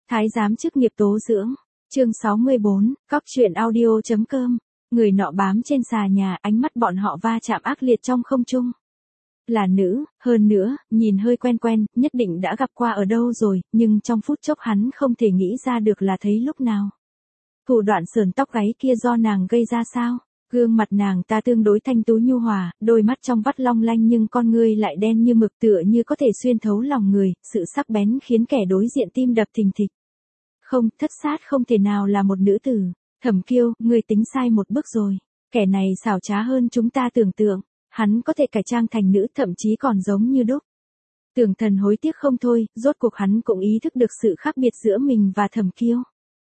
Thái giám chức nghiệp tố dưỡng. Chương 64, Cóc truyện audio.com. Người nọ bám trên xà nhà, ánh mắt bọn họ va chạm ác liệt trong không trung. Là nữ, hơn nữa, nhìn hơi quen quen, nhất định đã gặp qua ở đâu rồi, nhưng trong phút chốc hắn không thể nghĩ ra được là thấy lúc nào. Thủ đoạn sườn tóc gáy kia do nàng gây ra sao? Gương mặt nàng ta tương đối thanh tú nhu hòa, đôi mắt trong vắt long lanh nhưng con ngươi lại đen như mực tựa như có thể xuyên thấu lòng người, sự sắc bén khiến kẻ đối diện tim đập thình thịch. Không, thất sát không thể nào là một nữ tử. Thẩm Kiêu, ngươi tính sai một bước rồi. Kẻ này xảo trá hơn chúng ta tưởng tượng. Hắn có thể cải trang thành nữ, thậm chí còn giống như đúc. Tưởng Thần hối tiếc không thôi, rốt cuộc hắn cũng ý thức được sự khác biệt giữa mình và Thẩm Kiêu.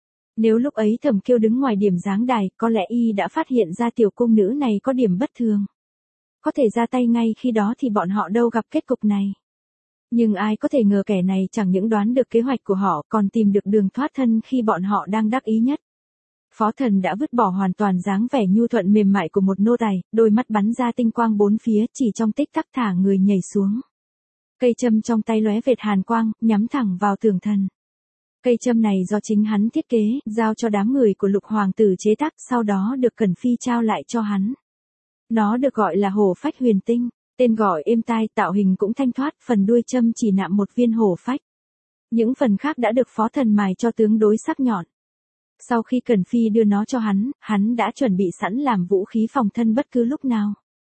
Nếu lúc ấy Thẩm Kiêu đứng ngoài điểm giáng đài, có lẽ y đã phát hiện ra tiểu cung nữ này có điểm bất thường. Có thể ra tay ngay khi đó thì bọn họ đâu gặp kết cục này. Nhưng ai có thể ngờ kẻ này chẳng những đoán được kế hoạch của họ, còn tìm được đường thoát thân khi bọn họ đang đắc ý nhất. Phó Thần đã vứt bỏ hoàn toàn dáng vẻ nhu thuận mềm mại của một nô tài, đôi mắt bắn ra tinh quang bốn phía, chỉ trong tích tắc thả người nhảy xuống. Cây châm trong tay lóe vệt hàn quang, nhắm thẳng vào Tưởng Thần. Cây châm này do chính hắn thiết kế, giao cho đám người của Lục hoàng tử chế tác, sau đó được Cẩn Phi trao lại cho hắn. Nó được gọi là hổ phách huyền tinh, tên gọi êm tai, tạo hình cũng thanh thoát, phần đuôi châm chỉ nạm một viên hổ phách. Những phần khác đã được Phó Thần mài cho tướng đối sắc nhọn. Sau khi Cẩn Phi đưa nó cho hắn đã chuẩn bị sẵn làm vũ khí phòng thân bất cứ lúc nào.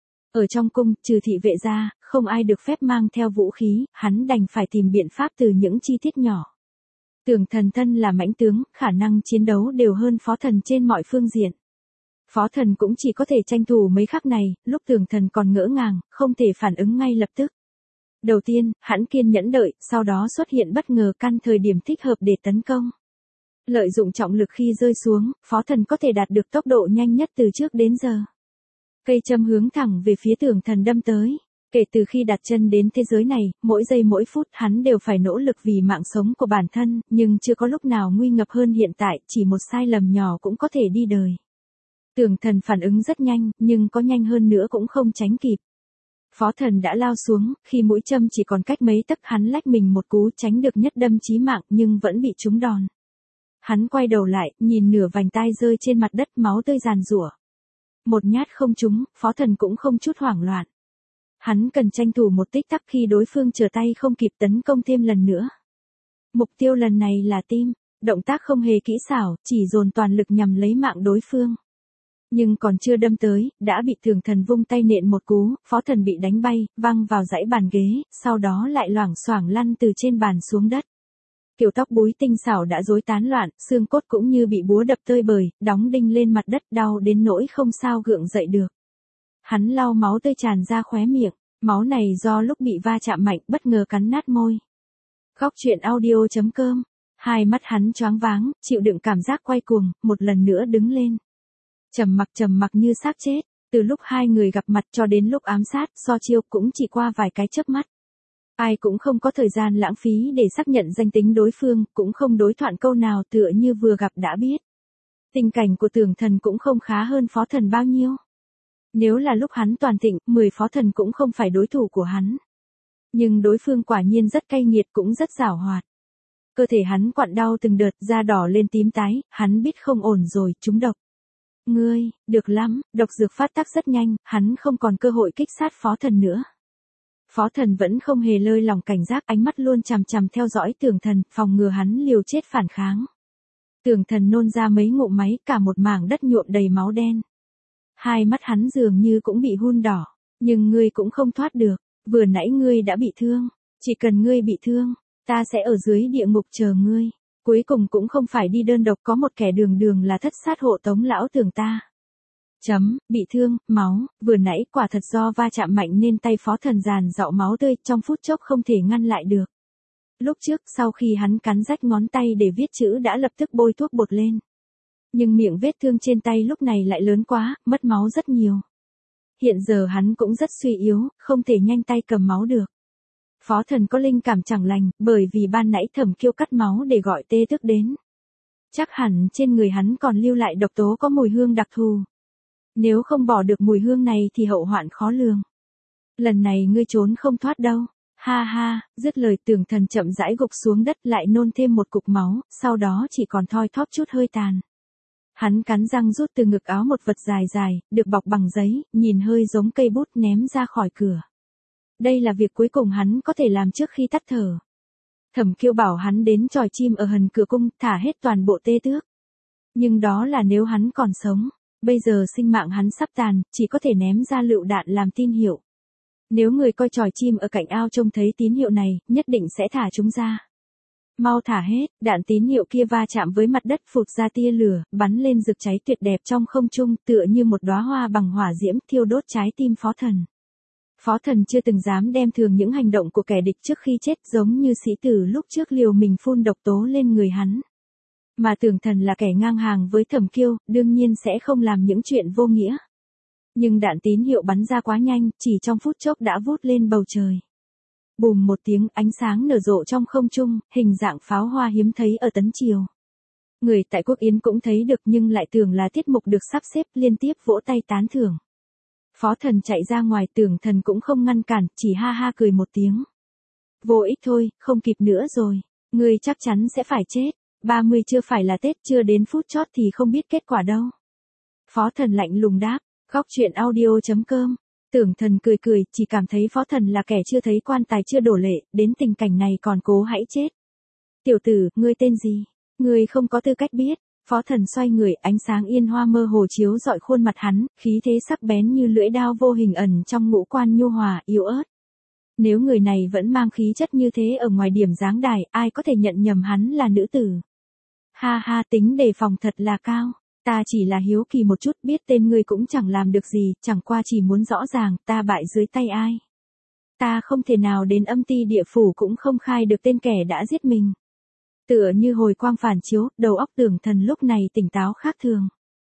Ở trong cung, trừ thị vệ ra, không ai được phép mang theo vũ khí, hắn đành phải tìm biện pháp từ những chi tiết nhỏ. Tưởng Thần thân là mãnh tướng, khả năng chiến đấu đều hơn Phó Thần trên mọi phương diện. Phó Thần cũng chỉ có thể tranh thủ mấy khắc này, lúc Tưởng Thần còn ngỡ ngàng, không thể phản ứng ngay lập tức. Đầu tiên, hắn kiên nhẫn đợi, sau đó xuất hiện bất ngờ căn thời điểm thích hợp để tấn công. Lợi dụng trọng lực khi rơi xuống, Phó Thần có thể đạt được tốc độ nhanh nhất từ trước đến giờ. Cây châm hướng thẳng về phía Tưởng Thần đâm tới. Kể từ khi đặt chân đến thế giới này, mỗi giây mỗi phút hắn đều phải nỗ lực vì mạng sống của bản thân, nhưng chưa có lúc nào nguy ngập hơn hiện tại, chỉ một sai lầm nhỏ cũng có thể đi đời. Tưởng Thần phản ứng rất nhanh, nhưng có nhanh hơn nữa cũng không tránh kịp. Phó Thần đã lao xuống, khi mũi châm chỉ còn cách mấy tấc, hắn lách mình một cú tránh được nhất đâm chí mạng nhưng vẫn bị trúng đòn. Hắn quay đầu lại, nhìn nửa vành tai rơi trên mặt đất, máu tươi giàn giụa. Một nhát không trúng, Phó Thần cũng không chút hoảng loạn. Hắn cần tranh thủ một tích tắc khi đối phương trở tay không kịp tấn công thêm lần nữa. Mục tiêu lần này là tim, động tác không hề kỹ xảo, chỉ dồn toàn lực nhằm lấy mạng đối phương. Nhưng còn chưa đâm tới, đã bị Tưởng Thần vung tay nện một cú, Phó Thần bị đánh bay, văng vào dãy bàn ghế, sau đó lại loảng xoảng lăn từ trên bàn xuống đất. Kiểu tóc búi tinh xảo đã rối tán loạn, xương cốt cũng như bị búa đập tơi bời, đóng đinh lên mặt đất, đau đến nỗi không sao gượng dậy được. Hắn lau máu tươi tràn ra khóe miệng, máu này do lúc bị va chạm mạnh bất ngờ cắn nát môi. Cóc truyện audio.com. Hai mắt hắn choáng váng, chịu đựng cảm giác quay cuồng, một lần nữa đứng lên. Trầm mặc như xác chết, từ lúc hai người gặp mặt cho đến lúc ám sát, so chiêu cũng chỉ qua vài cái chớp mắt. Ai cũng không có thời gian lãng phí để xác nhận danh tính đối phương, cũng không đối thoại câu nào, tựa như vừa gặp đã biết. Tình cảnh của Tưởng Thần cũng không khá hơn Phó Thần bao nhiêu. Nếu là lúc hắn toàn thịnh, 10 Phó Thần cũng không phải đối thủ của hắn. Nhưng đối phương quả nhiên rất cay nghiệt, cũng rất giảo hoạt. Cơ thể hắn quặn đau từng đợt, da đỏ lên tím tái, hắn biết không ổn rồi, trúng độc. Ngươi, được lắm, độc dược phát tác rất nhanh, hắn không còn cơ hội kích sát Phó Thần nữa. Phó Thần vẫn không hề lơi lỏng cảnh giác, ánh mắt luôn chằm chằm theo dõi Tưởng Thần, phòng ngừa hắn liều chết phản kháng. Tưởng Thần nôn ra mấy ngụm máy, cả một mảng đất nhuộm đầy máu đen. Hai mắt hắn dường như cũng bị hun đỏ, nhưng ngươi cũng không thoát được, vừa nãy ngươi đã bị thương, chỉ cần ngươi bị thương, ta sẽ ở dưới địa ngục chờ ngươi. Cuối cùng cũng không phải đi đơn độc, có một kẻ đường là thất sát hộ tống lão Tưởng ta. Bị thương, máu, vừa nãy quả thật do va chạm mạnh nên tay Phó Thần giàn giụa máu tươi, trong phút chốc không thể ngăn lại được. Lúc trước, sau khi hắn cắn rách ngón tay để viết chữ đã lập tức bôi thuốc bột lên. Nhưng miệng vết thương trên tay lúc này lại lớn quá, mất máu rất nhiều. Hiện giờ hắn cũng rất suy yếu, không thể nhanh tay cầm máu được. Phó Thần có linh cảm chẳng lành, bởi vì ban nãy Thẩm Kiêu cắt máu để gọi tê tức đến. Chắc hẳn trên người hắn còn lưu lại độc tố có mùi hương đặc thù. Nếu không bỏ được mùi hương này thì hậu hoạn khó lường. Lần này ngươi trốn không thoát đâu. Ha ha, dứt lời Tưởng Thần chậm rãi gục xuống đất lại nôn thêm một cục máu, sau đó chỉ còn thoi thóp chút hơi tàn. Hắn cắn răng rút từ ngực áo một vật dài dài, được bọc bằng giấy, nhìn hơi giống cây bút ném ra khỏi cửa. Đây là việc cuối cùng hắn có thể làm trước khi tắt thở. Thẩm Kiêu bảo hắn đến chòi chim ở hần cửa cung, thả hết toàn bộ tê tước. Nhưng đó là nếu hắn còn sống. Bây giờ sinh mạng hắn sắp tàn, chỉ có thể ném ra lựu đạn làm tin hiệu. Nếu người coi chòi chim ở cạnh ao trông thấy tín hiệu này, nhất định sẽ thả chúng ra. Mau thả hết, đạn tín hiệu kia va chạm với mặt đất phụt ra tia lửa, bắn lên rực cháy tuyệt đẹp trong không trung, tựa như một đóa hoa bằng hỏa diễm thiêu đốt trái tim Phó Thần. Phó Thần chưa từng dám đem thường những hành động của kẻ địch trước khi chết, giống như sĩ tử lúc trước liều mình phun độc tố lên người hắn. Mà Tưởng Thần là kẻ ngang hàng với Thẩm Kiêu, đương nhiên sẽ không làm những chuyện vô nghĩa. Nhưng đạn tín hiệu bắn ra quá nhanh, chỉ trong phút chốc đã vút lên bầu trời. Bùm một tiếng, ánh sáng nở rộ trong không trung, hình dạng pháo hoa hiếm thấy ở Tấn Triều. Người tại Quốc Yến cũng thấy được nhưng lại tưởng là tiết mục được sắp xếp, liên tiếp vỗ tay tán thưởng. Phó Thần chạy ra ngoài, Tưởng Thần cũng không ngăn cản, chỉ ha ha cười một tiếng. Vô ích thôi, không kịp nữa rồi. Ngươi chắc chắn sẽ phải chết. 30 chưa phải là Tết, chưa đến phút chót thì không biết kết quả đâu. Phó Thần lạnh lùng đáp, góc chuyện audio.com. Tưởng Thần cười cười, chỉ cảm thấy Phó Thần là kẻ chưa thấy quan tài chưa đổ lệ, đến tình cảnh này còn cố hãy chết. Tiểu tử, ngươi tên gì? Ngươi không có tư cách biết. Phó Thần xoay người, ánh sáng yên hoa mơ hồ chiếu rọi khuôn mặt hắn, khí thế sắc bén như lưỡi đao vô hình ẩn trong ngũ quan nhu hòa, yếu ớt. Nếu người này vẫn mang khí chất như thế ở ngoài điểm dáng đài, ai có thể nhận nhầm hắn là nữ tử. Ha ha, tính đề phòng thật là cao. Ta chỉ là hiếu kỳ một chút, biết tên ngươi cũng chẳng làm được gì, chẳng qua chỉ muốn rõ ràng, ta bại dưới tay ai. Ta không thể nào đến âm ti địa phủ cũng không khai được tên kẻ đã giết mình. Tựa như hồi quang phản chiếu, đầu óc Tưởng Thần lúc này tỉnh táo khác thường.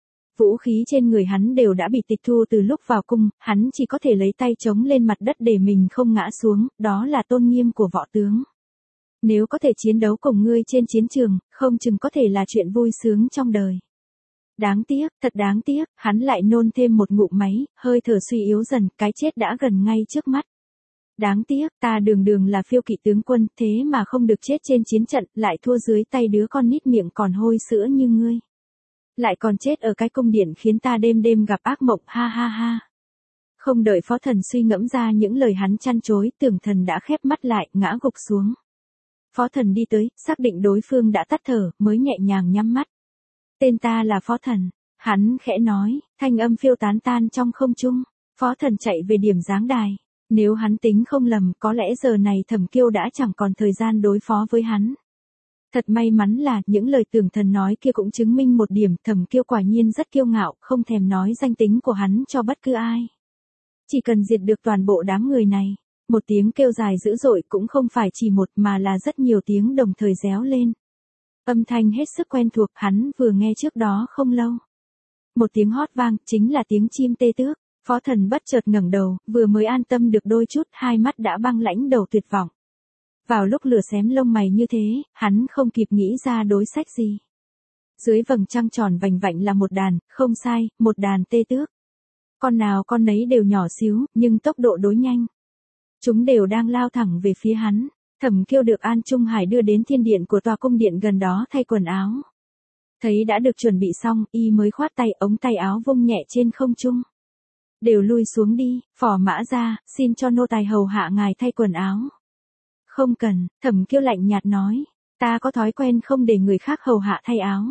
Vũ khí trên người hắn đều đã bị tịch thu từ lúc vào cung, hắn chỉ có thể lấy tay chống lên mặt đất để mình không ngã xuống, đó là tôn nghiêm của võ tướng. Nếu có thể chiến đấu cùng ngươi trên chiến trường, không chừng có thể là chuyện vui sướng trong đời. Đáng tiếc, thật đáng tiếc, hắn lại nôn thêm một ngụm máy, hơi thở suy yếu dần, cái chết đã gần ngay trước mắt. Đáng tiếc, ta đường đường là phiêu kỵ tướng quân, thế mà không được chết trên chiến trận, lại thua dưới tay đứa con nít miệng còn hôi sữa như ngươi. Lại còn chết ở cái cung điện khiến ta đêm đêm gặp ác mộng, ha ha ha. Không đợi Phó Thần suy ngẫm ra những lời hắn chăn chối, Tưởng Thần đã khép mắt lại, ngã gục xuống. Phó Thần đi tới, xác định đối phương đã tắt thở, mới nhẹ nhàng nhắm mắt. Tên ta là Phó Thần. Hắn khẽ nói, thanh âm phiêu tán tan trong không trung. Phó Thần chạy về điểm dáng đài. Nếu hắn tính không lầm, có lẽ giờ này Thẩm Kiêu đã chẳng còn thời gian đối phó với hắn. Thật may mắn là, những lời Tưởng Thần nói kia cũng chứng minh một điểm, Thẩm Kiêu quả nhiên rất kiêu ngạo, không thèm nói danh tính của hắn cho bất cứ ai. Chỉ cần diệt được toàn bộ đám người này. Một tiếng kêu dài dữ dội cũng không phải chỉ một mà là rất nhiều tiếng đồng thời réo lên. Âm thanh hết sức quen thuộc, hắn vừa nghe trước đó không lâu. Một tiếng hót vang, chính là tiếng chim tê tước. Phó Thần bất chợt ngẩng đầu, vừa mới an tâm được đôi chút, hai mắt đã băng lãnh đầu tuyệt vọng. Vào lúc lửa xém lông mày như thế, hắn không kịp nghĩ ra đối sách gì. Dưới vầng trăng tròn vành vạnh là một đàn, không sai, một đàn tê tước. Con nào con nấy đều nhỏ xíu, nhưng tốc độ đối nhanh. Chúng đều đang lao thẳng về phía hắn. Thẩm Kiêu được An Trung Hải đưa đến thiên điện của tòa cung điện gần đó thay quần áo. Thấy đã được chuẩn bị xong, y mới khoát tay, ống tay áo vung nhẹ trên không trung. Đều lui xuống đi, phò mã ra, xin cho nô tài hầu hạ ngài thay quần áo. Không cần, Thẩm Kiêu lạnh nhạt nói, ta có thói quen không để người khác hầu hạ thay áo.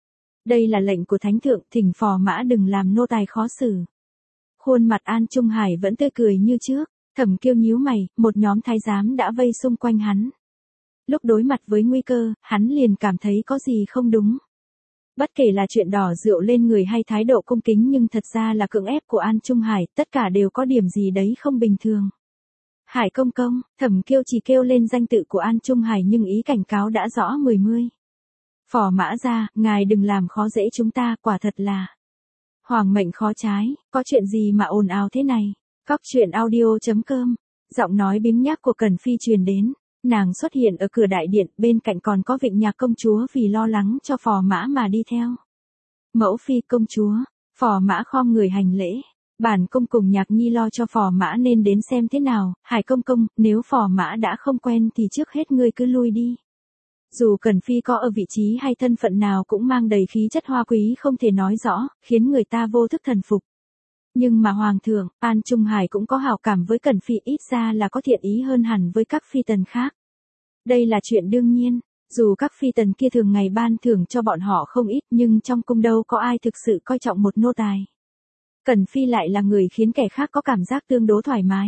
Đây là lệnh của thánh thượng, thỉnh phò mã đừng làm nô tài khó xử. Khuôn mặt An Trung Hải vẫn tươi cười như trước. Thẩm Kiêu nhíu mày, một nhóm thái giám đã vây xung quanh hắn. Lúc đối mặt với nguy cơ, hắn liền cảm thấy có gì không đúng. Bất kể là chuyện đỏ rượu lên người hay thái độ cung kính nhưng thật ra là cưỡng ép của An Trung Hải, tất cả đều có điểm gì đấy không bình thường. Hải công công, Thẩm Kiêu chỉ kêu lên danh tự của An Trung Hải nhưng ý cảnh cáo đã rõ mười mươi. Phò mã ra, ngài đừng làm khó dễ chúng ta, quả thật là hoàng mệnh khó trái, có chuyện gì mà ồn ào thế này. Góc chuyện audio.com, giọng nói biếng nhác của Cần Phi truyền đến, nàng xuất hiện ở cửa đại điện, bên cạnh còn có Vịnh Nhạc công chúa vì lo lắng cho phò mã mà đi theo. Mẫu phi công chúa, phò mã khom người hành lễ, Bản cung cùng Nhạc Nhi lo cho Phò Mã nên đến xem thế nào, Hải công công, nếu Phò Mã đã không quen thì trước hết ngươi cứ lui đi. Dù Cẩn Phi có ở vị trí hay thân phận nào cũng mang đầy khí chất hoa quý không thể nói rõ, khiến người ta vô thức thần phục. Nhưng mà Hoàng thượng, An Trung Hải cũng có hảo cảm với Cẩn Phi, ít ra là có thiện ý hơn hẳn với các phi tần khác. Đây là chuyện đương nhiên, dù các phi tần kia thường ngày ban thưởng cho bọn họ không ít nhưng trong cung đâu có ai thực sự coi trọng một nô tài. Cẩn Phi lại là người khiến kẻ khác có cảm giác tương đối thoải mái.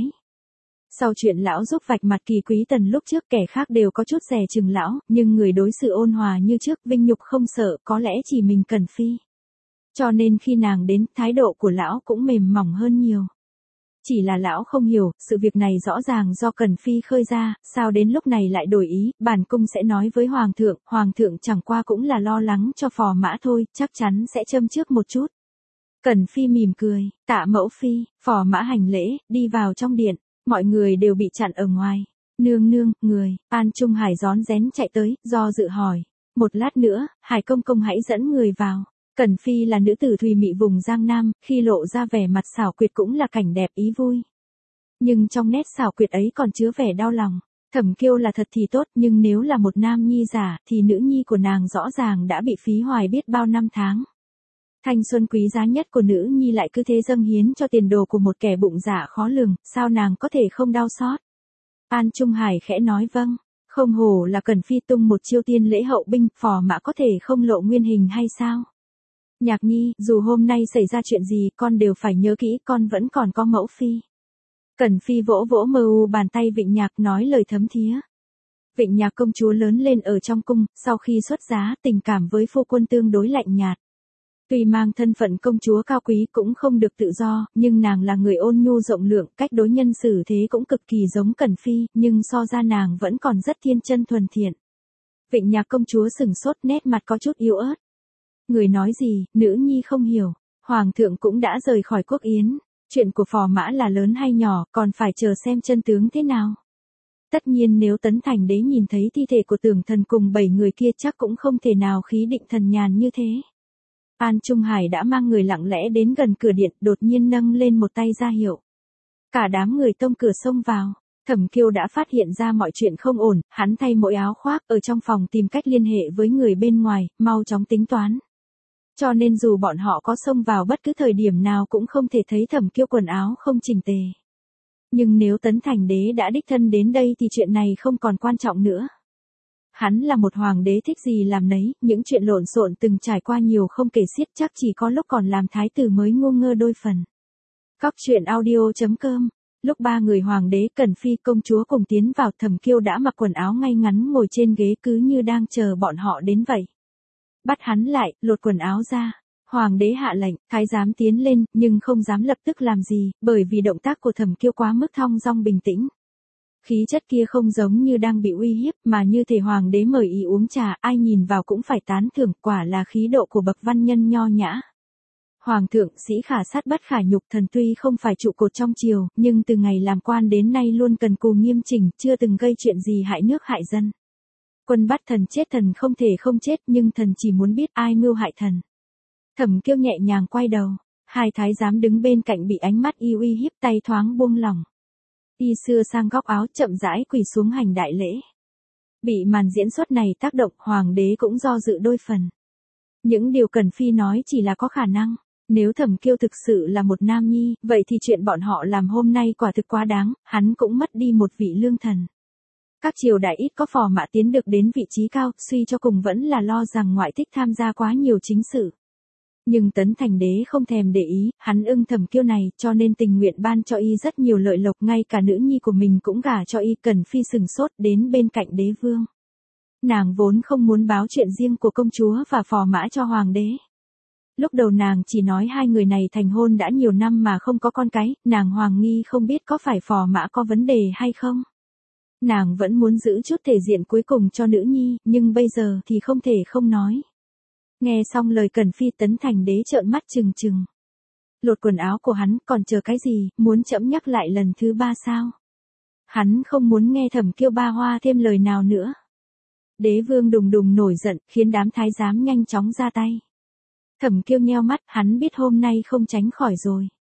Sau chuyện lão giúp vạch mặt Kỳ Quý Tần lúc trước kẻ khác đều có chút dè chừng lão, nhưng người đối xử ôn hòa như trước, vinh nhục không sợ, có lẽ chỉ mình Cẩn Phi. Cho nên khi nàng đến, thái độ của lão cũng mềm mỏng hơn nhiều. Chỉ là lão không hiểu, sự việc này rõ ràng do Cẩn Phi khơi ra, sao đến lúc này lại đổi ý, bản cung sẽ nói với Hoàng thượng chẳng qua cũng là lo lắng cho Phò Mã thôi, chắc chắn sẽ châm trước một chút. Cẩn Phi mỉm cười, tạ mẫu phi, Phò Mã hành lễ, đi vào trong điện, mọi người đều bị chặn ở ngoài. Nương nương, người, An Trung Hải rón rén chạy tới, do dự hỏi. Một lát nữa, Hải công công hãy dẫn người vào. Cẩn Phi là nữ tử thùy mị vùng Giang Nam, khi lộ ra vẻ mặt xảo quyệt cũng là cảnh đẹp ý vui. Nhưng trong nét xảo quyệt ấy còn chứa vẻ đau lòng. Thẩm Kiêu là thật thì tốt, nhưng nếu là một nam nhi giả, thì nữ nhi của nàng rõ ràng đã bị phí hoài biết bao năm tháng. Thanh xuân quý giá nhất của nữ nhi lại cứ thế dâng hiến cho tiền đồ của một kẻ bụng dạ khó lường, sao nàng có thể không đau xót? An Trung Hải khẽ nói vâng, không hổ là Cẩn Phi tung một chiêu tiên lễ hậu binh, Phò Mã có thể không lộ nguyên hình hay sao? Nhạc Nhi, dù hôm nay xảy ra chuyện gì con đều phải nhớ kỹ, con vẫn còn có mẫu phi. Cẩn Phi vỗ vỗ mờ u bàn tay Vịnh Nhạc nói lời thấm thía. Vịnh Nhạc công chúa lớn lên ở trong cung, sau khi xuất giá tình cảm với phu quân tương đối lạnh nhạt. Tuy mang thân phận công chúa cao quý cũng không được tự do, nhưng nàng là người ôn nhu rộng lượng, cách đối nhân xử thế cũng cực kỳ giống Cẩn Phi, nhưng so ra nàng vẫn còn rất thiên chân thuần thiện. Vịnh Nhạc công chúa sừng sốt, nét mặt có chút yếu ớt. Người nói gì, nữ nhi không hiểu, Hoàng thượng cũng đã rời khỏi quốc yến, chuyện của Phò Mã là lớn hay nhỏ, còn phải chờ xem chân tướng thế nào. Tất nhiên nếu Tấn Thành Đế nhìn thấy thi thể của Tưởng Thần cùng 7 người kia chắc cũng không thể nào khí định thần nhàn như thế. An Trung Hải đã mang người lặng lẽ đến gần cửa điện, đột nhiên nâng lên một tay ra hiệu. Cả đám người tông cửa xông vào. Thẩm Kiêu đã phát hiện ra mọi chuyện không ổn, hắn thay mỗi áo khoác ở trong phòng tìm cách liên hệ với người bên ngoài, mau chóng tính toán. Cho nên dù bọn họ có xông vào bất cứ thời điểm nào cũng không thể thấy Thẩm Kiêu quần áo không chỉnh tề. Nhưng nếu Tấn Thành Đế đã đích thân đến đây thì chuyện này không còn quan trọng nữa. Hắn là một hoàng đế thích gì làm nấy, những chuyện lộn xộn từng trải qua nhiều không kể xiết, chắc chỉ có lúc còn làm thái tử mới ngu ngơ đôi phần. Cóc truyện audio.com. Lúc ba người hoàng đế, Cẩn Phi, công chúa cùng tiến vào, Thẩm Kiêu đã mặc quần áo ngay ngắn ngồi trên ghế cứ như đang chờ bọn họ đến vậy. Bắt hắn lại, lột quần áo ra. Hoàng đế hạ lệnh, thái giám tiến lên, nhưng không dám lập tức làm gì, bởi vì động tác của Thẩm Kiêu quá mức thong dong bình tĩnh. Khí chất kia không giống như đang bị uy hiếp, mà như thể hoàng đế mời ý uống trà, ai nhìn vào cũng phải tán thưởng, quả là khí độ của bậc văn nhân nho nhã. Hoàng thượng, sĩ khả sát bất khả nhục, thần tuy không phải trụ cột trong triều, nhưng từ ngày làm quan đến nay luôn cần cù nghiêm chỉnh, chưa từng gây chuyện gì hại nước hại dân. Quân bắt thần chết, thần không thể không chết, nhưng thần chỉ muốn biết ai mưu hại thần. Thẩm Kiêu nhẹ nhàng quay đầu, hai thái giám đứng bên cạnh bị ánh mắt y uy hiếp, tay thoáng buông lỏng. Y xưa sang góc áo, chậm rãi quỳ xuống hành đại lễ. Bị màn diễn xuất này tác động, hoàng đế cũng do dự đôi phần. Những điều Cẩn Phi nói chỉ là có khả năng. Nếu Thẩm Kiêu thực sự là một nam nhi, vậy thì chuyện bọn họ làm hôm nay quả thực quá đáng, hắn cũng mất đi một vị lương thần. Các triều đại ít có Phò Mã tiến được đến vị trí cao, suy cho cùng vẫn là lo rằng ngoại thích tham gia quá nhiều chính sự. Nhưng Tấn Thành Đế không thèm để ý, hắn ưng Thẩm Kiêu này, cho nên tình nguyện ban cho y rất nhiều lợi lộc, ngay cả nữ nhi của mình cũng gả cho y. Cẩn Phi sừng sốt đến bên cạnh đế vương. Nàng vốn không muốn báo chuyện riêng của công chúa và Phò Mã cho hoàng đế. Lúc đầu nàng chỉ nói hai người này thành hôn đã nhiều năm mà không có con cái, nàng hoàng nghi không biết có phải Phò Mã có vấn đề hay không. Nàng vẫn muốn giữ chút thể diện cuối cùng cho nữ nhi, nhưng bây giờ thì không thể không nói. Nghe xong lời Cẩn Phi, Tấn Thành Đế trợn mắt trừng trừng. Lột quần áo của hắn, còn chờ cái gì, muốn trẫm nhắc lại lần thứ 3 sao? Hắn không muốn nghe Thẩm Kiêu ba hoa thêm lời nào nữa. Đế vương đùng đùng nổi giận, khiến đám thái giám nhanh chóng ra tay. Thẩm Kiêu nheo mắt, hắn biết hôm nay không tránh khỏi rồi.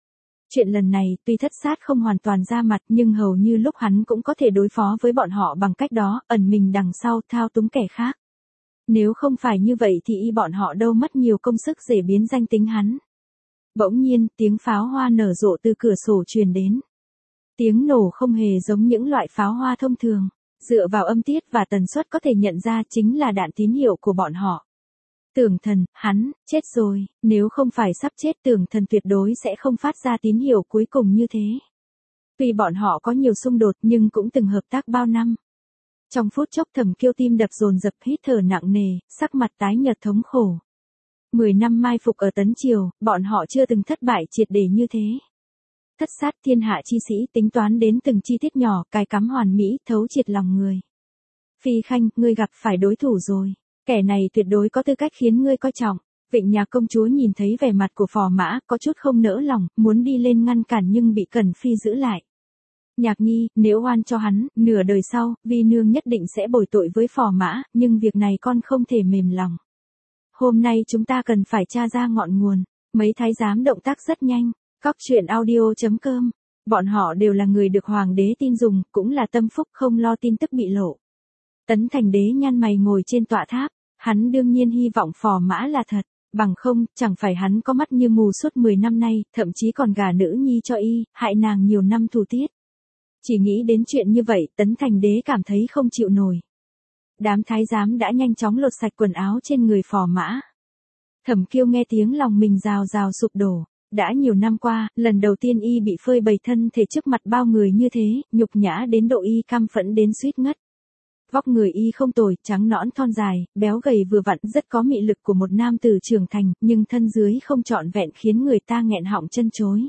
Chuyện lần này tuy Thất Sát không hoàn toàn ra mặt nhưng hầu như lúc hắn cũng có thể đối phó với bọn họ bằng cách đó, ẩn mình đằng sau thao túng kẻ khác. Nếu không phải như vậy thì bọn họ đâu mất nhiều công sức để biến danh tính hắn. Bỗng nhiên, tiếng pháo hoa nở rộ từ cửa sổ truyền đến. Tiếng nổ không hề giống những loại pháo hoa thông thường. Dựa vào âm tiết và tần suất có thể nhận ra chính là đạn tín hiệu của bọn họ. Tưởng Thần, hắn, chết rồi, nếu không phải sắp chết Tưởng Thần tuyệt đối sẽ không phát ra tín hiệu cuối cùng như thế. Tuy bọn họ có nhiều xung đột nhưng cũng từng hợp tác bao năm. Trong phút chốc Thẩm Kiêu tim đập dồn dập hít thở nặng nề, sắc mặt tái nhợt thống khổ. 10 năm mai phục ở Tấn Triều, bọn họ chưa từng thất bại triệt để như thế. Thất Sát thiên hạ chi sĩ tính toán đến từng chi tiết nhỏ, cài cắm hoàn mỹ, thấu triệt lòng người. Phi Khanh, ngươi gặp phải đối thủ rồi. Kẻ này tuyệt đối có tư cách khiến ngươi coi trọng. Vịnh Nhạc công chúa nhìn thấy vẻ mặt của Phò Mã, có chút không nỡ lòng, muốn đi lên ngăn cản nhưng bị Cẩn Phi giữ lại. Nhạc Nhi, nếu oan cho hắn, nửa đời sau, Vi nương nhất định sẽ bồi tội với Phò Mã, nhưng việc này con không thể mềm lòng. Hôm nay chúng ta cần phải tra ra ngọn nguồn. Mấy thái giám động tác rất nhanh. Cóc truyện audio.com. Bọn họ đều là người được hoàng đế tin dùng, cũng là tâm phúc không lo tin tức bị lộ. Tấn Thành Đế nhăn mày ngồi trên tọa tháp, hắn đương nhiên hy vọng Phò Mã là thật, bằng không, chẳng phải hắn có mắt như mù suốt 10 năm nay, thậm chí còn gả nữ nhi cho y, hại nàng nhiều năm thù tiết. Chỉ nghĩ đến chuyện như vậy, Tấn Thành Đế cảm thấy không chịu nổi. Đám thái giám đã nhanh chóng lột sạch quần áo trên người Phò Mã. Thẩm Kiêu nghe tiếng lòng mình rào rào sụp đổ. Đã nhiều năm qua, lần đầu tiên y bị phơi bày thân thể trước mặt bao người như thế, nhục nhã đến độ y căm phẫn đến suýt ngất. Vóc người y không tồi, trắng nõn thon dài, béo gầy vừa vặn, rất có mị lực của một nam tử trưởng thành, nhưng thân dưới không trọn vẹn khiến người ta nghẹn họng chân chối.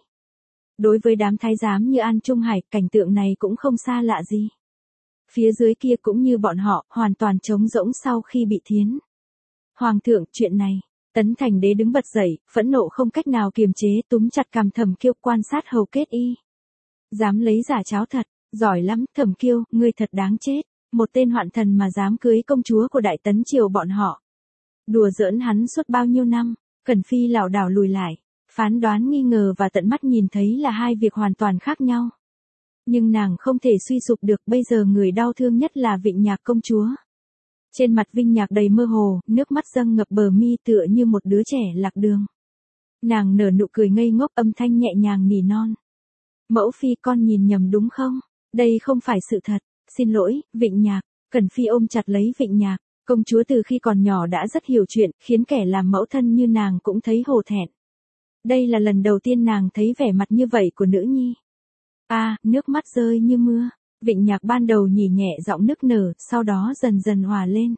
Đối với đám thái giám như An Trung Hải, cảnh tượng này cũng không xa lạ gì. Phía dưới kia cũng như bọn họ, hoàn toàn trống rỗng sau khi bị thiến. Hoàng thượng, chuyện này. Tấn Thành Đế đứng bật dậy, phẫn nộ không cách nào kiềm chế, túm chặt cằm Thẩm Kiêu, quan sát hầu kết y. Dám lấy giả cháo thật, giỏi lắm, Thẩm Kiêu, ngươi thật đáng chết. Một tên hoạn thần mà dám cưới công chúa của Đại Tấn Triều bọn họ. Đùa giỡn hắn suốt bao nhiêu năm. Cẩn Phi lảo đảo lùi lại, phán đoán nghi ngờ và tận mắt nhìn thấy là hai việc hoàn toàn khác nhau. Nhưng nàng không thể suy sụp được, bây giờ người đau thương nhất là Vịnh Nhạc công chúa. Trên mặt Vinh Nhạc đầy mơ hồ, nước mắt dâng ngập bờ mi tựa như một đứa trẻ lạc đường. Nàng nở nụ cười ngây ngốc, âm thanh nhẹ nhàng nỉ non. Mẫu phi, con nhìn nhầm đúng không? Đây không phải sự thật. Xin lỗi, Vịnh Nhạc. Cẩn Phi ôm chặt lấy Vịnh Nhạc. Công chúa từ khi còn nhỏ đã rất hiểu chuyện, khiến kẻ làm mẫu thân như nàng cũng thấy hổ thẹn. Đây là lần đầu tiên nàng thấy vẻ mặt như vậy của nữ nhi. Nước mắt rơi như mưa. Vịnh Nhạc ban đầu nhỉ nhẹ giọng nức nở, sau đó dần dần hòa lên.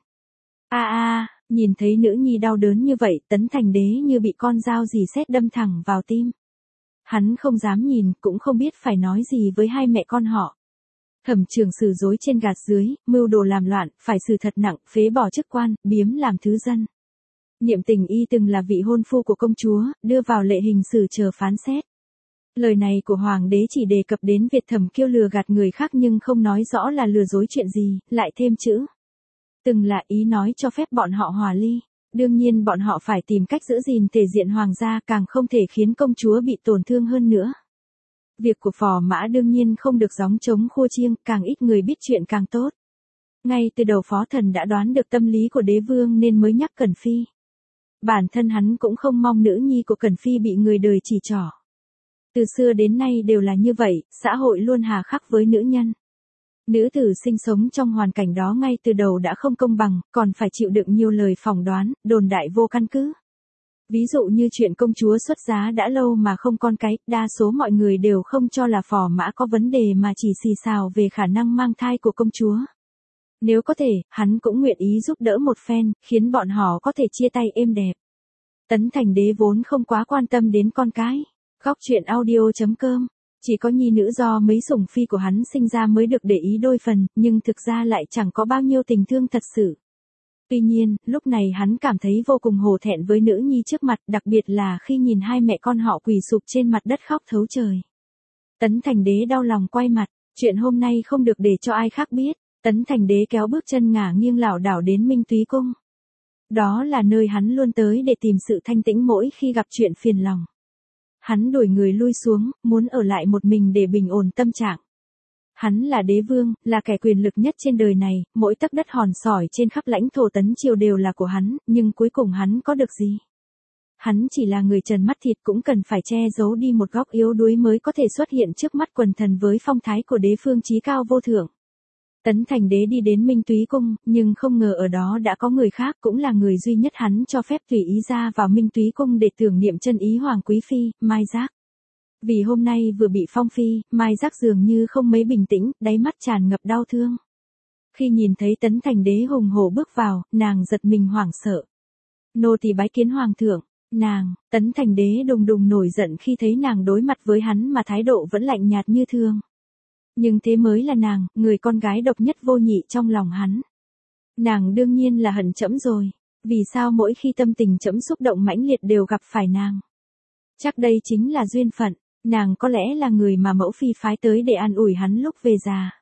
Nhìn thấy nữ nhi đau đớn như vậy, Tấn Thành Đế như bị con dao dì sét đâm thẳng vào tim. Hắn không dám nhìn, cũng không biết phải nói gì với hai mẹ con họ. Thẩm Trường Sử dối trên gạt dưới, mưu đồ làm loạn, phải xử thật nặng, phế bỏ chức quan, biếm làm thứ dân. Niệm Tình y từng là vị hôn phu của công chúa, đưa vào lệ hình sử chờ phán xét. Lời này của Hoàng đế chỉ đề cập đến việc Thẩm Kiêu lừa gạt người khác nhưng không nói rõ là lừa dối chuyện gì, lại thêm chữ. Từng là ý nói cho phép bọn họ hòa ly. Đương nhiên bọn họ phải tìm cách giữ gìn thể diện hoàng gia, càng không thể khiến công chúa bị tổn thương hơn nữa. Việc của Phò Mã đương nhiên không được gióng trống khua chiêng, càng ít người biết chuyện càng tốt. Ngay từ đầu Phó Thần đã đoán được tâm lý của đế vương nên mới nhắc Cẩn Phi. Bản thân hắn cũng không mong nữ nhi của Cẩn Phi bị người đời chỉ trỏ. Từ xưa đến nay đều là như vậy, xã hội luôn hà khắc với nữ nhân. Nữ tử sinh sống trong hoàn cảnh đó ngay từ đầu đã không công bằng, còn phải chịu đựng nhiều lời phỏng đoán, đồn đại vô căn cứ. Ví dụ như chuyện công chúa xuất giá đã lâu mà không con cái, đa số mọi người đều không cho là Phò Mã có vấn đề mà chỉ xì xào về khả năng mang thai của công chúa. Nếu có thể, hắn cũng nguyện ý giúp đỡ một phen, khiến bọn họ có thể chia tay êm đẹp. Tấn Thành Đế vốn không quá quan tâm đến con cái. Góc truyện audio.com. Chỉ có nhi nữ do mấy sủng phi của hắn sinh ra mới được để ý đôi phần, nhưng thực ra lại chẳng có bao nhiêu tình thương thật sự. Tuy nhiên, lúc này hắn cảm thấy vô cùng hổ thẹn với nữ nhi trước mặt, đặc biệt là khi nhìn hai mẹ con họ quỳ sụp trên mặt đất khóc thấu trời. Tấn Thành Đế đau lòng quay mặt, chuyện hôm nay không được để cho ai khác biết. Tấn Thành Đế kéo bước chân ngả nghiêng lảo đảo đến Minh Túy Cung. Đó là nơi hắn luôn tới để tìm sự thanh tĩnh mỗi khi gặp chuyện phiền lòng. Hắn đuổi người lui xuống, muốn ở lại một mình để bình ổn tâm trạng. Hắn là đế vương, là kẻ quyền lực nhất trên đời này, mỗi tấc đất hòn sỏi trên khắp lãnh thổ Tấn Triều đều là của hắn, nhưng cuối cùng hắn có được gì? Hắn chỉ là người trần mắt thịt, cũng cần phải che giấu đi một góc yếu đuối mới có thể xuất hiện trước mắt quần thần với phong thái của đế phương chí cao vô thượng. Tấn Thành Đế đi đến Minh Túy Cung, nhưng không ngờ ở đó đã có người khác, cũng là người duy nhất hắn cho phép tùy ý ra vào Minh Túy Cung để tưởng niệm chân ý Hoàng Quý Phi, Mai Giác. Vì hôm nay vừa bị phong phi, Mai Giác dường như không mấy bình tĩnh, đáy mắt tràn ngập đau thương. Khi nhìn thấy Tấn Thành Đế hùng hổ bước vào, nàng giật mình hoảng sợ. Nô tỳ bái kiến Hoàng thượng. Tấn Thành Đế đùng đùng nổi giận khi thấy nàng đối mặt với hắn mà thái độ vẫn lạnh nhạt như thường. Nhưng thế mới là nàng, người con gái độc nhất vô nhị trong lòng hắn. Nàng đương nhiên là hận trẫm rồi. Vì sao mỗi khi tâm tình trẫm xúc động mãnh liệt đều gặp phải nàng? Chắc đây chính là duyên phận. Nàng có lẽ là người mà mẫu phi phái tới để an ủi hắn lúc về già.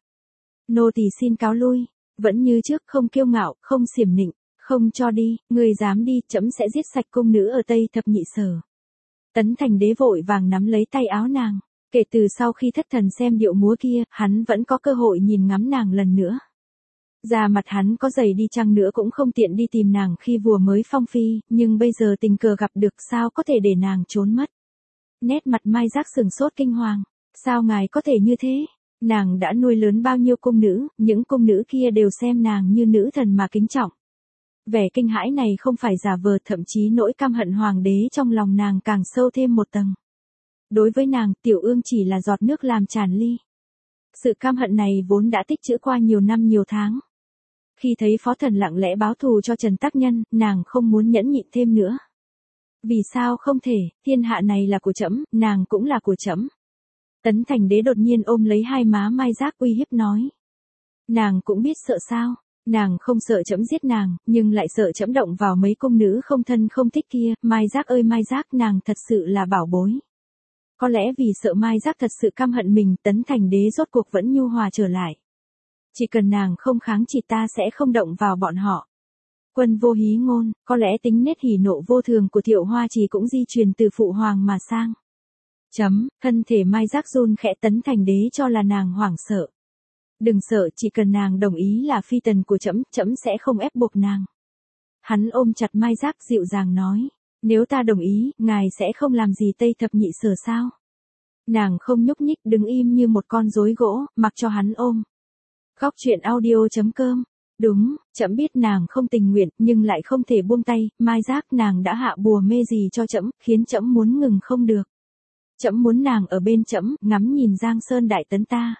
Nô tỳ xin cáo lui. Vẫn như trước, không kiêu ngạo, không xiểm nịnh. Không cho đi, người dám đi, trẫm sẽ giết sạch cung nữ ở Tây Thập Nhị Sở. Tấn Thành Đế vội vàng nắm lấy tay áo nàng. Kể từ sau khi thất thần xem điệu múa kia, hắn vẫn có cơ hội nhìn ngắm nàng lần nữa. Da mặt hắn có dày đi chăng nữa cũng không tiện đi tìm nàng khi vua mới phong phi, nhưng bây giờ tình cờ gặp được, sao có thể để nàng trốn mất. Nét mặt Mai Giác sừng sốt kinh hoàng. Sao ngài có thể như thế? Nàng đã nuôi lớn bao nhiêu cung nữ, những cung nữ kia đều xem nàng như nữ thần mà kính trọng. Vẻ kinh hãi này không phải giả vờ, thậm chí nỗi căm hận hoàng đế trong lòng nàng càng sâu thêm một tầng. Đối với nàng, Tiểu Ương chỉ là giọt nước làm tràn ly. Sự căm hận này vốn đã tích trữ qua nhiều năm nhiều tháng. Khi thấy phó thần lặng lẽ báo thù cho Trần Tác Nhân, nàng không muốn nhẫn nhịn thêm nữa. Vì sao không thể, thiên hạ này là của trẫm, nàng cũng là của trẫm. Tấn Thành Đế đột nhiên ôm lấy hai má Mai Giác uy hiếp nói. Nàng cũng biết sợ sao, nàng không sợ trẫm giết nàng, nhưng lại sợ trẫm động vào mấy cung nữ không thân không thích kia. Mai Giác ơi Mai Giác, nàng thật sự là bảo bối. Có lẽ vì sợ Mai Giác thật sự căm hận mình, Tấn Thành Đế rốt cuộc vẫn nhu hòa trở lại. Chỉ cần nàng không kháng chỉ, ta sẽ không động vào bọn họ. Quân vô hí ngôn, có lẽ tính nết hỉ nộ vô thường của Thiệu Hoa Trì cũng di truyền từ phụ hoàng mà sang. Thân thể Mai Giác run khẽ. Tấn Thành Đế cho là nàng hoảng sợ. Đừng sợ, chỉ cần nàng đồng ý là phi tần của trẫm, trẫm sẽ không ép buộc nàng. Hắn ôm chặt Mai Giác dịu dàng nói. Nếu ta đồng ý, ngài sẽ không làm gì Tây Thập Nhị Sở sao? Nàng không nhúc nhích, đứng im như một con rối gỗ, mặc cho hắn ôm. Góc truyện audio.com. Đúng, trẫm biết nàng không tình nguyện, nhưng lại không thể buông tay. Mai Giác, nàng đã hạ bùa mê gì cho trẫm, khiến trẫm muốn ngừng không được. Trẫm muốn nàng ở bên trẫm, ngắm nhìn Giang Sơn Đại Tấn ta.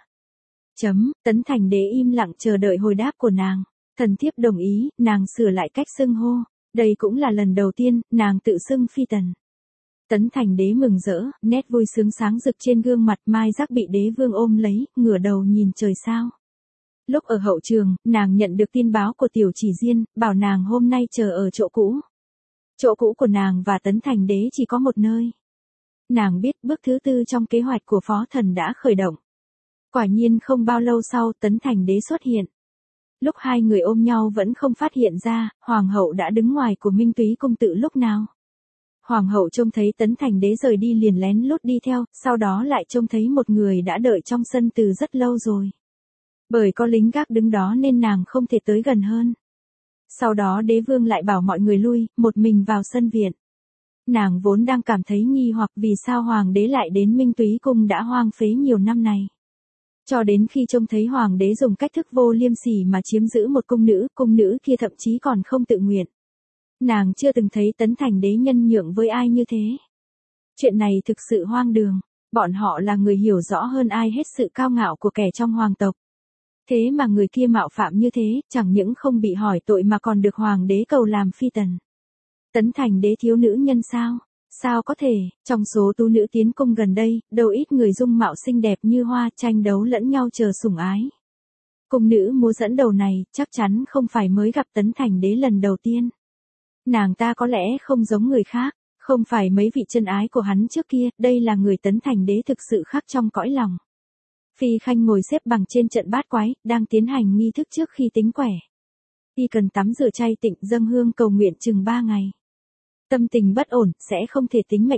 Tấn Thành Đế im lặng chờ đợi hồi đáp của nàng. Thần thiếp đồng ý. Nàng sửa lại cách xưng hô. Đây cũng là lần đầu tiên, nàng tự xưng phi tần. Tấn Thành Đế mừng rỡ, nét vui sướng sáng rực trên gương mặt. Mai Giác bị đế vương ôm lấy, ngửa đầu nhìn trời sao. Lúc ở hậu trường, nàng nhận được tin báo của Tiểu Chỉ Diên, bảo nàng hôm nay chờ ở chỗ cũ. Chỗ cũ của nàng và Tấn Thành Đế chỉ có một nơi. Nàng biết bước thứ tư trong kế hoạch của phó thần đã khởi động. Quả nhiên không bao lâu sau, Tấn Thành Đế xuất hiện. Lúc hai người ôm nhau vẫn không phát hiện ra, Hoàng hậu đã đứng ngoài của Minh Túy Cung tự lúc nào. Hoàng hậu trông thấy Tấn Thành Đế rời đi liền lén lút đi theo, sau đó lại trông thấy một người đã đợi trong sân từ rất lâu rồi. Bởi có lính gác đứng đó nên nàng không thể tới gần hơn. Sau đó đế vương lại bảo mọi người lui, một mình vào sân viện. Nàng vốn đang cảm thấy nghi hoặc vì sao hoàng đế lại đến Minh Túy Cung đã hoang phế nhiều năm này. Cho đến khi trông thấy hoàng đế dùng cách thức vô liêm sỉ mà chiếm giữ một cung nữ kia thậm chí còn không tự nguyện. Nàng chưa từng thấy Tấn Thành Đế nhân nhượng với ai như thế. Chuyện này thực sự hoang đường, bọn họ là người hiểu rõ hơn ai hết sự cao ngạo của kẻ trong hoàng tộc. Thế mà người kia mạo phạm như thế, chẳng những không bị hỏi tội mà còn được hoàng đế cầu làm phi tần. Tấn Thành Đế thiếu nữ nhân sao? Sao có thể, trong số tú nữ tiến cung gần đây, đâu ít người dung mạo xinh đẹp như hoa, tranh đấu lẫn nhau chờ sủng ái. Cung nữ múa dẫn đầu này, chắc chắn không phải mới gặp Tấn Thành Đế lần đầu tiên. Nàng ta có lẽ không giống người khác, không phải mấy vị chân ái của hắn trước kia, đây là người Tấn Thành Đế thực sự khác trong cõi lòng. Phi khanh ngồi xếp bằng trên trận bát quái, đang tiến hành nghi thức trước khi tính quẻ. Y cần tắm rửa chay tịnh, dâng hương cầu nguyện chừng 3 ngày. Tâm tình bất ổn, sẽ không thể tính mệnh cách.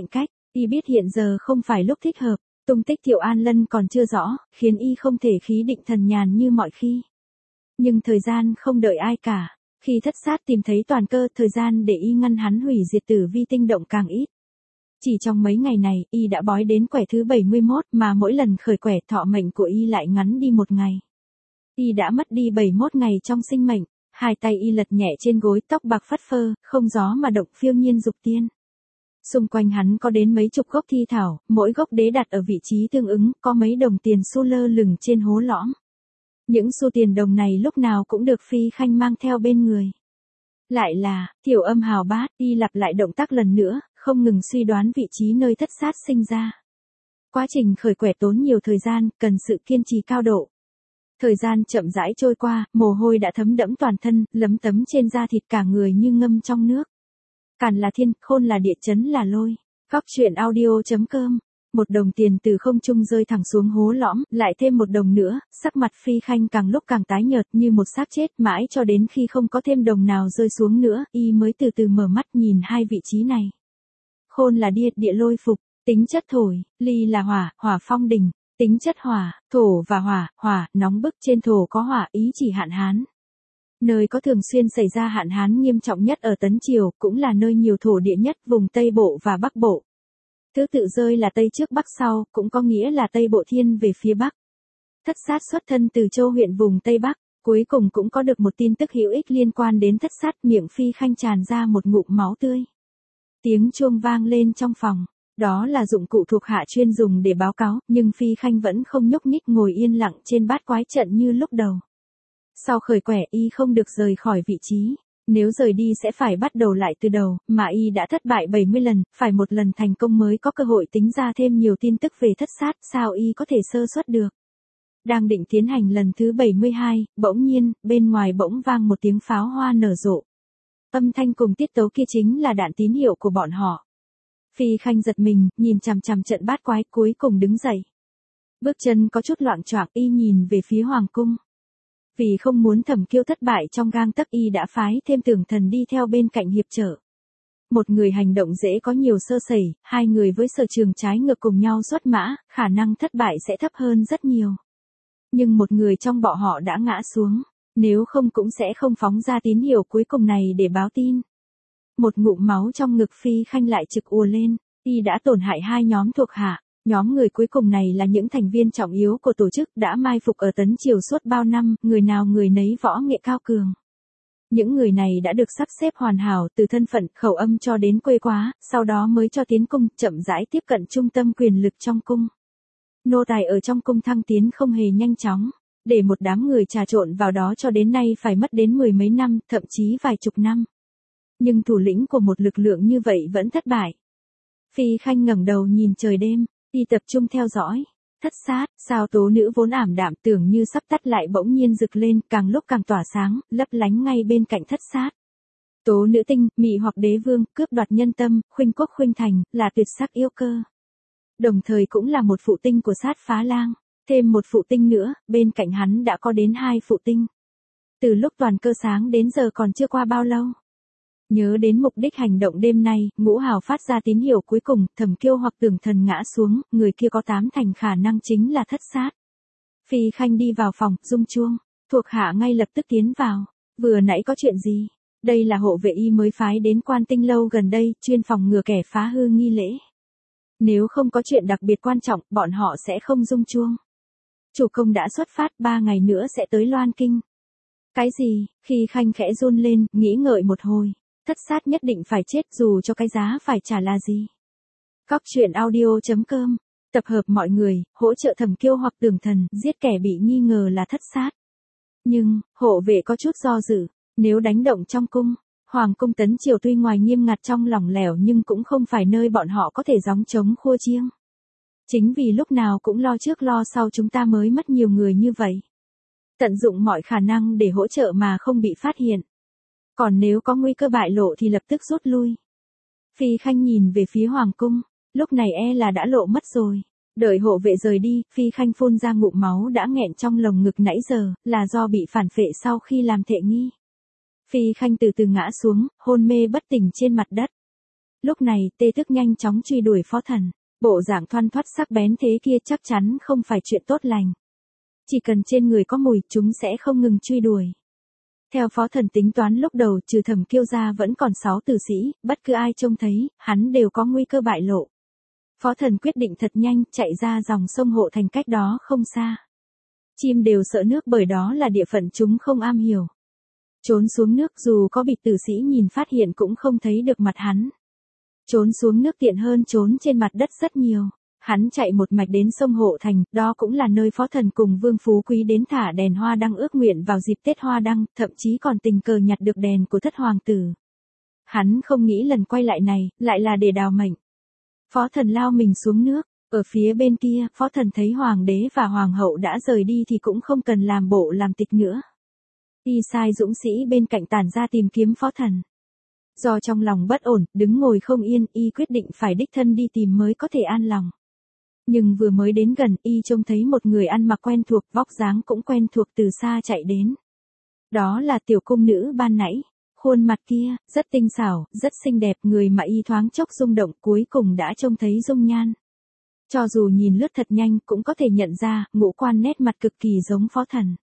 Y biết hiện giờ không phải lúc thích hợp, tung tích Thiệu An Lân còn chưa rõ, khiến Y không thể khí định thần nhàn như mọi khi. Nhưng thời gian không đợi ai cả. Khi thất sát tìm thấy toàn cơ, thời gian để Y ngăn hắn hủy diệt tử vi tinh động càng ít. Chỉ trong mấy ngày này, Y đã bói đến quẻ thứ 71, mà mỗi lần khởi quẻ thọ mệnh của Y lại ngắn đi một ngày. Y đã mất đi 71 ngày trong sinh mệnh, hai tay Y lật nhẹ trên gối, tóc bạc phất phơ, không gió mà động, phiêu nhiên dục tiên. Xung quanh hắn có đến mấy chục gốc thi thảo, mỗi gốc đế đặt ở vị trí tương ứng, có mấy đồng tiền xu lơ lửng trên hố lõm. Những xu tiền đồng này lúc nào cũng được Phi Khanh mang theo bên người. Lại là, Tiểu Âm Hào Bát, Y lặp lại động tác lần nữa, không ngừng suy đoán vị trí nơi thất sát sinh ra. Quá trình khởi quẻ tốn nhiều thời gian, cần sự kiên trì cao độ. Thời gian chậm rãi trôi qua, mồ hôi đã thấm đẫm toàn thân, lấm tấm trên da thịt, cả người như ngâm trong nước. Càn là thiên, khôn là địa, chấn là lôi. Góc truyện audio.com. Một đồng tiền từ không trung rơi thẳng xuống hố lõm, lại thêm một đồng nữa, sắc mặt Phi Khanh càng lúc càng tái nhợt như một xác chết, mãi cho đến khi không có thêm đồng nào rơi xuống nữa, Y mới từ từ mở mắt nhìn hai vị trí này. Khôn là địa, địa lôi phục, tính chất thổi, ly là hỏa, hỏa phong đỉnh, tính chất hỏa, thổ và hỏa, hỏa, nóng bức, trên thổ có hỏa, ý chỉ hạn hán. Nơi có thường xuyên xảy ra hạn hán nghiêm trọng nhất ở Tấn Triều, cũng là nơi nhiều thổ địa nhất, vùng Tây Bộ và Bắc Bộ. Thứ tự rơi là Tây trước Bắc sau, cũng có nghĩa là Tây Bộ thiên về phía Bắc. Thất sát xuất thân từ Châu huyện vùng Tây Bắc, cuối cùng cũng có được một tin tức hữu ích liên quan đến thất sát, miệng Phi Khanh tràn ra một ngụm máu tươi. Tiếng chuông vang lên trong phòng, đó là dụng cụ thuộc hạ chuyên dùng để báo cáo, nhưng Phi Khanh vẫn không nhúc nhích, ngồi yên lặng trên bát quái trận như lúc đầu. Sau khởi quẻ, Y không được rời khỏi vị trí. Nếu rời đi sẽ phải bắt đầu lại từ đầu, mà Y đã thất bại 70 lần, phải một lần thành công mới có cơ hội tính ra thêm nhiều tin tức về thất sát, sao Y có thể sơ suất được. Đang định tiến hành lần thứ 72, bỗng nhiên, bên ngoài bỗng vang một tiếng pháo hoa nở rộ. Âm thanh cùng tiết tấu kia chính là đạn tín hiệu của bọn họ. Phi Khanh giật mình, nhìn chằm chằm trận bát quái, cuối cùng đứng dậy. Bước chân có chút loạng choạng, Y nhìn về phía hoàng cung. Vì không muốn Thẩm Kiêu thất bại trong gang tấc, Y đã phái thêm Tưởng Thần đi theo bên cạnh hiệp trợ. Một người hành động dễ có nhiều sơ sẩy, hai người với sở trường trái ngược cùng nhau xuất mã, khả năng thất bại sẽ thấp hơn rất nhiều. Nhưng một người trong bọn họ đã ngã xuống, nếu không cũng sẽ không phóng ra tín hiệu cuối cùng này để báo tin. Một ngụm máu trong ngực Phi Khanh lại trực ùa lên, Y đã tổn hại hai nhóm thuộc hạ. Nhóm người cuối cùng này là những thành viên trọng yếu của tổ chức đã mai phục ở Tấn Triều suốt bao năm, người nào người nấy võ nghệ cao cường. Những người này đã được sắp xếp hoàn hảo từ thân phận, khẩu âm cho đến quê quán, sau đó mới cho tiến cung, chậm rãi tiếp cận trung tâm quyền lực trong cung. Nô tài ở trong cung thăng tiến không hề nhanh chóng, để một đám người trà trộn vào đó cho đến nay phải mất đến mười mấy năm, thậm chí vài chục năm. Nhưng thủ lĩnh của một lực lượng như vậy vẫn thất bại. Phi Khanh ngẩng đầu nhìn trời đêm. Y tập trung theo dõi. Thất sát, sao tố nữ vốn ảm đạm tưởng như sắp tắt lại bỗng nhiên rực lên, càng lúc càng tỏa sáng, lấp lánh ngay bên cạnh thất sát. Tố nữ tinh, mị hoặc đế vương, cướp đoạt nhân tâm, khuynh quốc khuynh thành, là tuyệt sắc yêu cơ. Đồng thời cũng là một phụ tinh của sát phá lang. Thêm một phụ tinh nữa, bên cạnh hắn đã có đến hai phụ tinh. Từ lúc toàn cơ sáng đến giờ còn chưa qua bao lâu. Nhớ đến mục đích hành động đêm nay, Ngũ Hào phát ra tín hiệu cuối cùng, Thẩm Kiêu hoặc Tưởng Thần ngã xuống, người kia có 8 thành khả năng chính là thất sát. Phi Khanh đi vào phòng, rung chuông, thuộc hạ ngay lập tức tiến vào. Vừa nãy có chuyện gì? Đây là hộ vệ Y mới phái đến Quan Tinh lâu gần đây, chuyên phòng ngừa kẻ phá hư nghi lễ. Nếu không có chuyện đặc biệt quan trọng, bọn họ sẽ không rung chuông. Chủ công đã xuất phát, 3 ngày nữa sẽ tới Loan Kinh. Cái gì? Khi Khanh khẽ run lên, nghĩ ngợi một hồi. Thất sát nhất định phải chết, dù cho cái giá phải trả là gì. Góc truyện audio.com. Tập hợp mọi người, hỗ trợ Thẩm Kiêu hoặc Tưởng Thần, giết kẻ bị nghi ngờ là thất sát. Nhưng, hộ vệ có chút do dự, nếu đánh động trong cung, Hoàng cung Tấn Triều tuy ngoài nghiêm ngặt trong lỏng lẻo nhưng cũng không phải nơi bọn họ có thể gióng trống khua chiêng. Chính vì lúc nào cũng lo trước lo sau chúng ta mới mất nhiều người như vậy. Tận dụng mọi khả năng để hỗ trợ mà không bị phát hiện. Còn nếu có nguy cơ bại lộ thì lập tức rút lui. Phi Khanh nhìn về phía Hoàng cung, lúc này là đã lộ mất rồi. Đợi hộ vệ rời đi, Phi Khanh phun ra ngụm máu đã nghẹn trong lồng ngực nãy giờ, là do bị phản phệ sau khi làm thệ nghi. Phi Khanh từ từ ngã xuống, hôn mê bất tỉnh trên mặt đất. Lúc này, tê thức nhanh chóng truy đuổi phó thần. Bộ dạng thoăn thoắt sắc bén thế kia chắc chắn không phải chuyện tốt lành. Chỉ cần trên người có mùi, chúng sẽ không ngừng truy đuổi. Theo phó thần tính toán lúc đầu trừ Thẩm Kiêu ra vẫn còn 6 tử sĩ, bất cứ ai trông thấy, hắn đều có nguy cơ bại lộ. Phó thần quyết định thật nhanh, chạy ra dòng sông Hộ Thành cách đó không xa. Chim đều sợ nước bởi đó là địa phận chúng không am hiểu. Trốn xuống nước dù có bị tử sĩ nhìn phát hiện cũng không thấy được mặt hắn. Trốn xuống nước tiện hơn trốn trên mặt đất rất nhiều. Hắn chạy một mạch đến sông Hộ Thành, đó cũng là nơi phó thần cùng Vương Phú Quý đến thả đèn hoa đăng ước nguyện vào dịp Tết Hoa Đăng, thậm chí còn tình cờ nhặt được đèn của thất hoàng tử. Hắn không nghĩ lần quay lại này, lại là để đào mệnh. Phó thần lao mình xuống nước, ở phía bên kia, phó thần thấy hoàng đế và hoàng hậu đã rời đi thì cũng không cần làm bộ làm tịch nữa. Y sai dũng sĩ bên cạnh tản ra tìm kiếm phó thần. Do trong lòng bất ổn, đứng ngồi không yên, y quyết định phải đích thân đi tìm mới có thể an lòng. Nhưng vừa mới đến gần, y trông thấy một người ăn mặc quen thuộc, vóc dáng cũng quen thuộc từ xa chạy đến. Đó là tiểu cung nữ ban nãy. Khuôn mặt kia, rất tinh xảo, rất xinh đẹp, người mà y thoáng chốc rung động cuối cùng đã trông thấy dung nhan. Cho dù nhìn lướt thật nhanh cũng có thể nhận ra, ngũ quan nét mặt cực kỳ giống phó thần.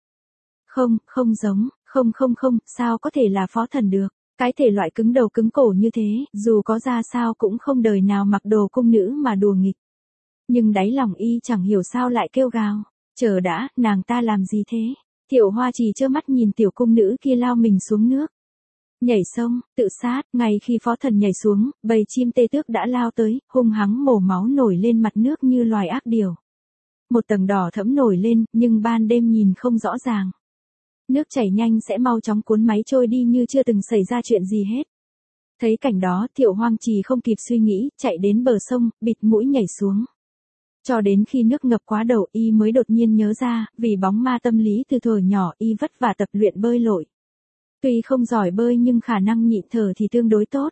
Không giống, không, sao có thể là phó thần được. Cái thể loại cứng đầu cứng cổ như thế, dù có ra sao cũng không đời nào mặc đồ cung nữ mà đùa nghịch. Nhưng đáy lòng y chẳng hiểu sao lại kêu gào. Chờ đã, nàng ta làm gì thế? Thiệu Hoa Trì trơ mắt nhìn tiểu cung nữ kia lao mình xuống nước. Nhảy sông, tự sát, ngay khi phó thần nhảy xuống, bầy chim tê tước đã lao tới, hung hăng mổ máu nổi lên mặt nước như loài ác điểu. Một tầng đỏ thẫm nổi lên, nhưng ban đêm nhìn không rõ ràng. Nước chảy nhanh sẽ mau chóng cuốn máy trôi đi như chưa từng xảy ra chuyện gì hết. Thấy cảnh đó, Thiệu Hoang Trì không kịp suy nghĩ, chạy đến bờ sông, bịt mũi nhảy xuống. Cho đến khi nước ngập quá đầu y mới đột nhiên nhớ ra, vì bóng ma tâm lý từ thuở nhỏ y vất vả tập luyện bơi lội. Tuy không giỏi bơi nhưng khả năng nhịn thở thì tương đối tốt.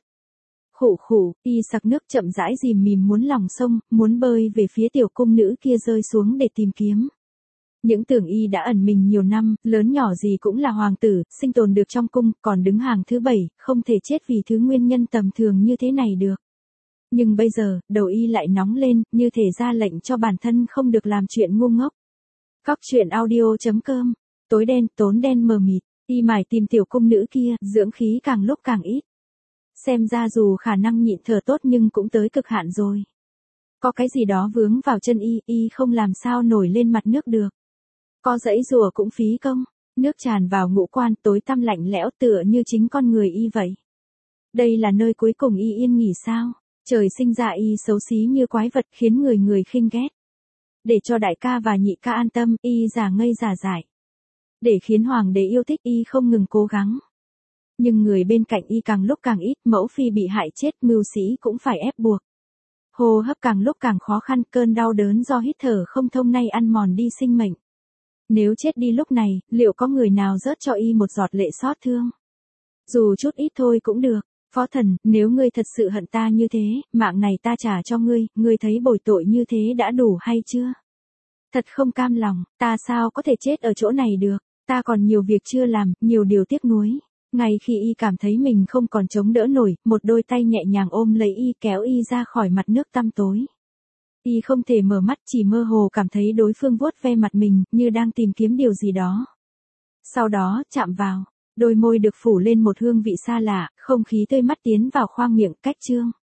Khủ, y sặc nước chậm rãi rìm mìm muốn lòng sông, muốn bơi về phía tiểu cung nữ kia rơi xuống để tìm kiếm. Những tưởng y đã ẩn mình nhiều năm, lớn nhỏ gì cũng là hoàng tử, sinh tồn được trong cung, còn đứng hàng thứ 7, không thể chết vì thứ nguyên nhân tầm thường như thế này được. Nhưng bây giờ, đầu y lại nóng lên, như thể ra lệnh cho bản thân không được làm chuyện ngu ngốc. Góc truyện audio.com. Tối đen, tốn đen mờ mịt, y mải tìm tiểu cung nữ kia, dưỡng khí càng lúc càng ít. Xem ra dù khả năng nhịn thở tốt nhưng cũng tới cực hạn rồi. Có cái gì đó vướng vào chân y không làm sao nổi lên mặt nước được. Có dãy rùa cũng phí công, nước tràn vào ngũ quan tối tăm lạnh lẽo tựa như chính con người y vậy. Đây là nơi cuối cùng y yên nghỉ sao? Trời sinh ra y xấu xí như quái vật khiến người khinh ghét. Để cho đại ca và nhị ca an tâm, y giả ngây giả dại. Để khiến hoàng đế yêu thích y không ngừng cố gắng. Nhưng người bên cạnh y càng lúc càng ít, mẫu phi bị hại chết, mưu sĩ cũng phải ép buộc. Hô hấp càng lúc càng khó khăn, cơn đau đớn do hít thở không thông nay ăn mòn đi sinh mệnh. Nếu chết đi lúc này, liệu có người nào rớt cho y một giọt lệ xót thương? Dù chút ít thôi cũng được. Phó thần, nếu ngươi thật sự hận ta như thế, mạng này ta trả cho ngươi thấy bồi tội như thế đã đủ hay chưa? Thật không cam lòng, ta sao có thể chết ở chỗ này được, ta còn nhiều việc chưa làm, nhiều điều tiếc nuối. Ngay khi y cảm thấy mình không còn chống đỡ nổi, một đôi tay nhẹ nhàng ôm lấy y kéo y ra khỏi mặt nước tăm tối. Y không thể mở mắt, chỉ mơ hồ cảm thấy đối phương vuốt ve mặt mình, như đang tìm kiếm điều gì đó. Sau đó, chạm vào. Đôi môi được phủ lên một hương vị xa lạ, không khí tươi mát tiến vào khoang miệng, cách chương.